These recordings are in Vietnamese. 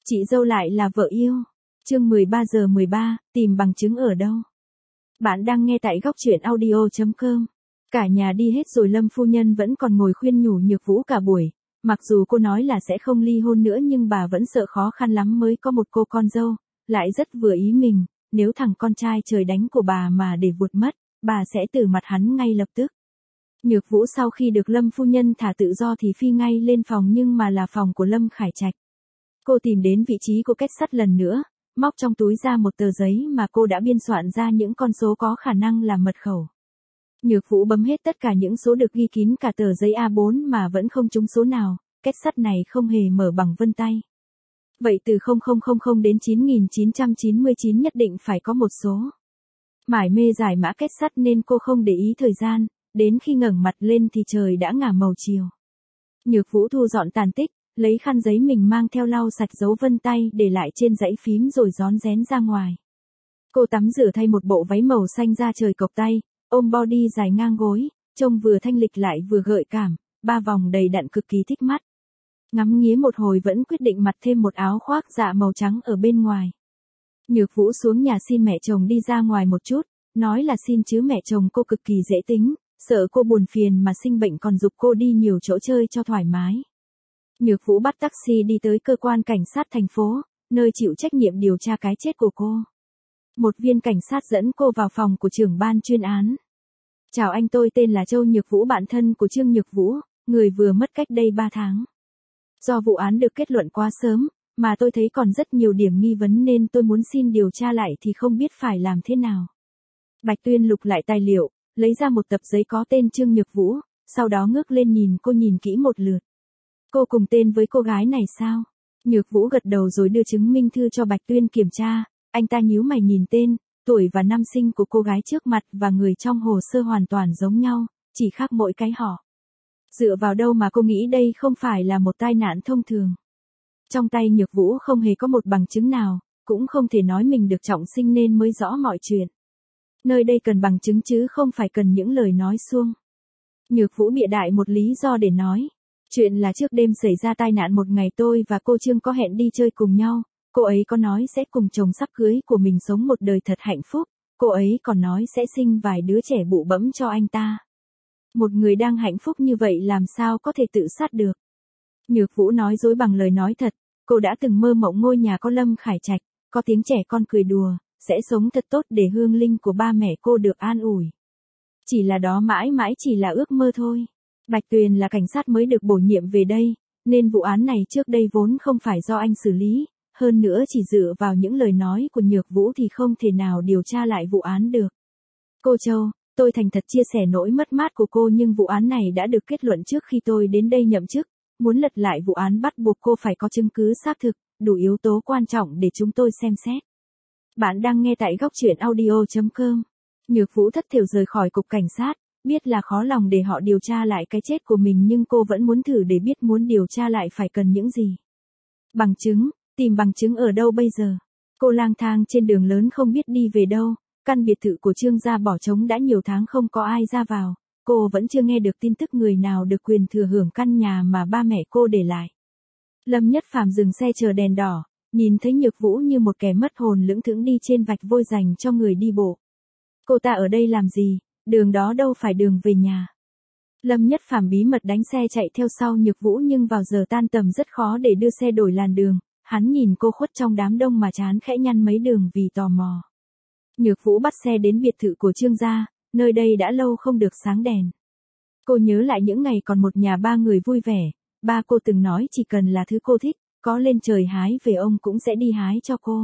Chị dâu lại là vợ yêu. Chương 13 giờ 13, tìm bằng chứng ở đâu? Bạn đang nghe tại góc truyện audio.com. Cả nhà đi hết rồi, Lâm phu nhân vẫn còn ngồi khuyên nhủ Nhược Vũ cả buổi. Mặc dù cô nói là sẽ không ly hôn nữa nhưng bà vẫn sợ khó khăn lắm mới có một cô con dâu, lại rất vừa ý mình, nếu thằng con trai trời đánh của bà mà để vụt mất, bà sẽ từ mặt hắn ngay lập tức. Nhược Vũ sau khi được Lâm phu nhân thả tự do thì phi ngay lên phòng, nhưng mà là phòng của Lâm Khải Trạch. Cô tìm đến vị trí của kết sắt lần nữa, móc trong túi ra một tờ giấy mà cô đã biên soạn ra những con số có khả năng là mật khẩu. Nhược Vũ bấm hết tất cả những số được ghi kín cả tờ giấy A4 mà vẫn không trúng số nào, kết sắt này không hề mở bằng vân tay. Vậy từ 0000 đến 9999 nhất định phải có một số. Mải mê giải mã kết sắt nên cô không để ý thời gian, đến khi ngẩng mặt lên thì trời đã ngả màu chiều. Nhược Vũ thu dọn tàn tích, lấy khăn giấy mình mang theo lau sạch dấu vân tay để lại trên dãy phím rồi rón rén ra ngoài. Cô tắm rửa thay một bộ váy màu xanh da trời cộc tay, ôm body dài ngang gối, trông vừa thanh lịch lại vừa gợi cảm, ba vòng đầy đặn cực kỳ thích mắt. Ngắm nghía một hồi vẫn quyết định mặc thêm một áo khoác dạ màu trắng ở bên ngoài. Nhược Vũ xuống nhà xin mẹ chồng đi ra ngoài một chút, nói là xin chứ mẹ chồng cô cực kỳ dễ tính, sợ cô buồn phiền mà sinh bệnh còn giục cô đi nhiều chỗ chơi cho thoải mái. Nhược Vũ bắt taxi đi tới cơ quan cảnh sát thành phố, nơi chịu trách nhiệm điều tra cái chết của cô. Một viên cảnh sát dẫn cô vào phòng của trưởng ban chuyên án. Chào anh, tôi tên là Châu Nhược Vũ, bạn thân của Trương Nhược Vũ, người vừa mất cách đây 3 tháng. Do vụ án được kết luận quá sớm, mà tôi thấy còn rất nhiều điểm nghi vấn nên tôi muốn xin điều tra lại thì không biết phải làm thế nào. Bạch Tuyên lục lại tài liệu, lấy ra một tập giấy có tên Trương Nhược Vũ, sau đó ngước lên nhìn cô nhìn kỹ một lượt. Cô cùng tên với cô gái này sao? Nhược Vũ gật đầu rồi đưa chứng minh thư cho Bạch Tuyên kiểm tra, anh ta nhíu mày nhìn tên, tuổi và năm sinh của cô gái trước mặt và người trong hồ sơ hoàn toàn giống nhau, chỉ khác mỗi cái họ. Dựa vào đâu mà cô nghĩ đây không phải là một tai nạn thông thường? Trong tay Nhược Vũ không hề có một bằng chứng nào, cũng không thể nói mình được trọng sinh nên mới rõ mọi chuyện. Nơi đây cần bằng chứng chứ không phải cần những lời nói suông. Nhược Vũ bịa đại một lý do để nói. Chuyện là trước đêm xảy ra tai nạn một ngày tôi và cô Trương có hẹn đi chơi cùng nhau, cô ấy có nói sẽ cùng chồng sắp cưới của mình sống một đời thật hạnh phúc, cô ấy còn nói sẽ sinh vài đứa trẻ bụ bẫm cho anh ta. Một người đang hạnh phúc như vậy làm sao có thể tự sát được? Nhược Vũ nói dối bằng lời nói thật, cô đã từng mơ mộng ngôi nhà có Lâm Khải Trạch, có tiếng trẻ con cười đùa, sẽ sống thật tốt để hương linh của ba mẹ cô được an ủi. Chỉ là đó mãi mãi chỉ là ước mơ thôi. Bạch Tuyền là cảnh sát mới được bổ nhiệm về đây, nên vụ án này trước đây vốn không phải do anh xử lý, hơn nữa chỉ dựa vào những lời nói của Nhược Vũ thì không thể nào điều tra lại vụ án được. Cô Châu, tôi thành thật chia sẻ nỗi mất mát của cô nhưng vụ án này đã được kết luận trước khi tôi đến đây nhậm chức, muốn lật lại vụ án bắt buộc cô phải có chứng cứ xác thực, đủ yếu tố quan trọng để chúng tôi xem xét. Bạn đang nghe tại góc truyện audio.com. Nhược Vũ thất thểu rời khỏi cục cảnh sát. Biết là khó lòng để họ điều tra lại cái chết của mình nhưng cô vẫn muốn thử để biết muốn điều tra lại phải cần những gì. Bằng chứng, tìm bằng chứng ở đâu bây giờ? Cô lang thang trên đường lớn không biết đi về đâu, căn biệt thự của Trương gia bỏ trống đã nhiều tháng không có ai ra vào, cô vẫn chưa nghe được tin tức người nào được quyền thừa hưởng căn nhà mà ba mẹ cô để lại. Lâm Nhất Phàm dừng xe chờ đèn đỏ, nhìn thấy Nhược Vũ như một kẻ mất hồn lững thững đi trên vạch vôi dành cho người đi bộ. Cô ta ở đây làm gì? Đường đó đâu phải đường về nhà. Lâm Nhất Phàm bí mật đánh xe chạy theo sau Nhược Vũ nhưng vào giờ tan tầm rất khó để đưa xe đổi làn đường, hắn nhìn cô khuất trong đám đông mà trán khẽ nhăn mấy đường vì tò mò. Nhược Vũ bắt xe đến biệt thự của Trương gia, nơi đây đã lâu không được sáng đèn. Cô nhớ lại những ngày còn một nhà ba người vui vẻ, ba cô từng nói chỉ cần là thứ cô thích, có lên trời hái về ông cũng sẽ đi hái cho cô.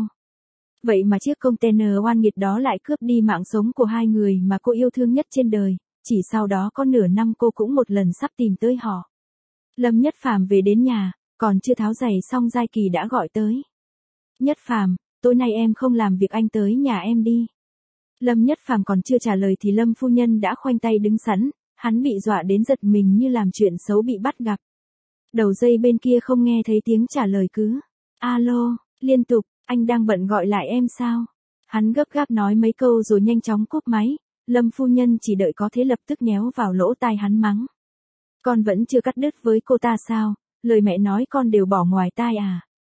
Vậy mà chiếc container oan nghiệt đó lại cướp đi mạng sống của hai người mà cô yêu thương nhất trên đời, chỉ sau đó có nửa năm cô cũng một lần sắp tìm tới họ. Lâm Nhất Phàm về đến nhà, còn chưa tháo giày xong Giai Kỳ đã gọi tới. Nhất Phàm, tối nay em không làm việc anh tới nhà em đi. Lâm Nhất Phàm còn chưa trả lời thì Lâm phu nhân đã khoanh tay đứng sẵn, hắn bị dọa đến giật mình như làm chuyện xấu bị bắt gặp. Đầu dây bên kia không nghe thấy tiếng trả lời cứ. Alo, liên tục. Anh đang bận gọi lại em sao? Hắn gấp gáp nói mấy câu rồi nhanh chóng cúp máy, Lâm phu nhân chỉ đợi có thế lập tức nhéo vào lỗ tai hắn mắng. Con vẫn chưa cắt đứt với cô ta sao? Lời mẹ nói con đều bỏ ngoài tai à?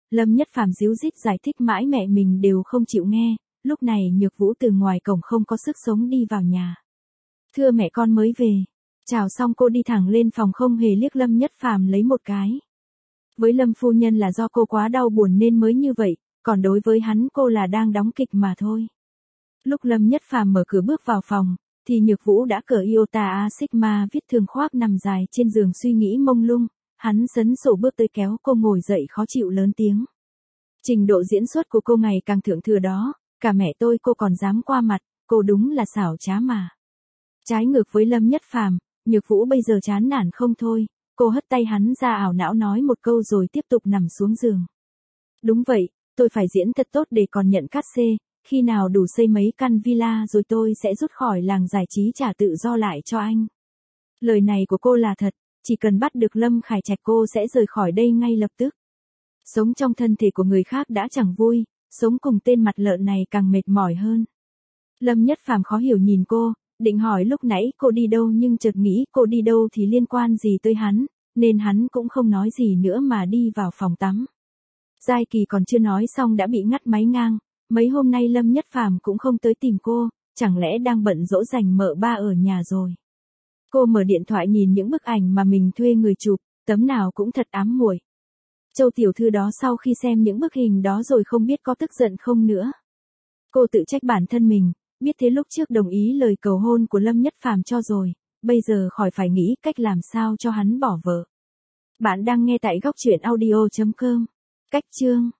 Lâm Nhất Phàm díu dít giải thích mãi mẹ mình đều không chịu nghe, lúc này Nhược Vũ từ ngoài cổng không có sức sống đi vào nhà. Thưa mẹ con mới về. Chào xong cô đi thẳng lên phòng không hề liếc Lâm Nhất Phàm lấy một cái. Với Lâm phu nhân là do cô quá đau buồn nên mới như vậy, còn đối với hắn cô là đang đóng kịch mà thôi. Lúc Lâm Nhất Phàm mở cửa bước vào phòng, thì Nhược Vũ đã cởi Iota A Sigma viết thương khoác nằm dài trên giường suy nghĩ mông lung, hắn sấn sổ bước tới kéo cô ngồi dậy khó chịu lớn tiếng. Trình độ diễn xuất của cô ngày càng thượng thừa đó, cả mẹ tôi cô còn dám qua mặt, cô đúng là xảo trá mà. Trái ngược với Lâm Nhất Phàm, Nhược Vũ bây giờ chán nản không thôi, cô hất tay hắn ra ảo não nói một câu rồi tiếp tục nằm xuống giường. Đúng vậy, tôi phải diễn thật tốt để còn nhận cát xê, khi nào đủ xây mấy căn villa rồi tôi sẽ rút khỏi làng giải trí trả tự do lại cho anh. Lời này của cô là thật, chỉ cần bắt được Lâm Khải Trạch cô sẽ rời khỏi đây ngay lập tức. Sống trong thân thể của người khác đã chẳng vui, sống cùng tên mặt lợn này càng mệt mỏi hơn. Lâm Nhất Phàm khó hiểu nhìn cô, định hỏi lúc nãy cô đi đâu nhưng chợt nghĩ cô đi đâu thì liên quan gì tới hắn, nên hắn cũng không nói gì nữa mà đi vào phòng tắm. Giai Kỳ còn chưa nói xong đã bị ngắt máy ngang, mấy hôm nay Lâm Nhất Phàm cũng không tới tìm cô, chẳng lẽ đang bận dỗ dành mợ ba ở nhà rồi. Cô mở điện thoại nhìn những bức ảnh mà mình thuê người chụp, tấm nào cũng thật ám muội. Châu tiểu thư đó sau khi xem những bức hình đó rồi không biết có tức giận không nữa. Cô tự trách bản thân mình, biết thế lúc trước đồng ý lời cầu hôn của Lâm Nhất Phàm cho rồi, bây giờ khỏi phải nghĩ cách làm sao cho hắn bỏ vợ. Bạn đang nghe tại góc truyện audio.com. Cách chương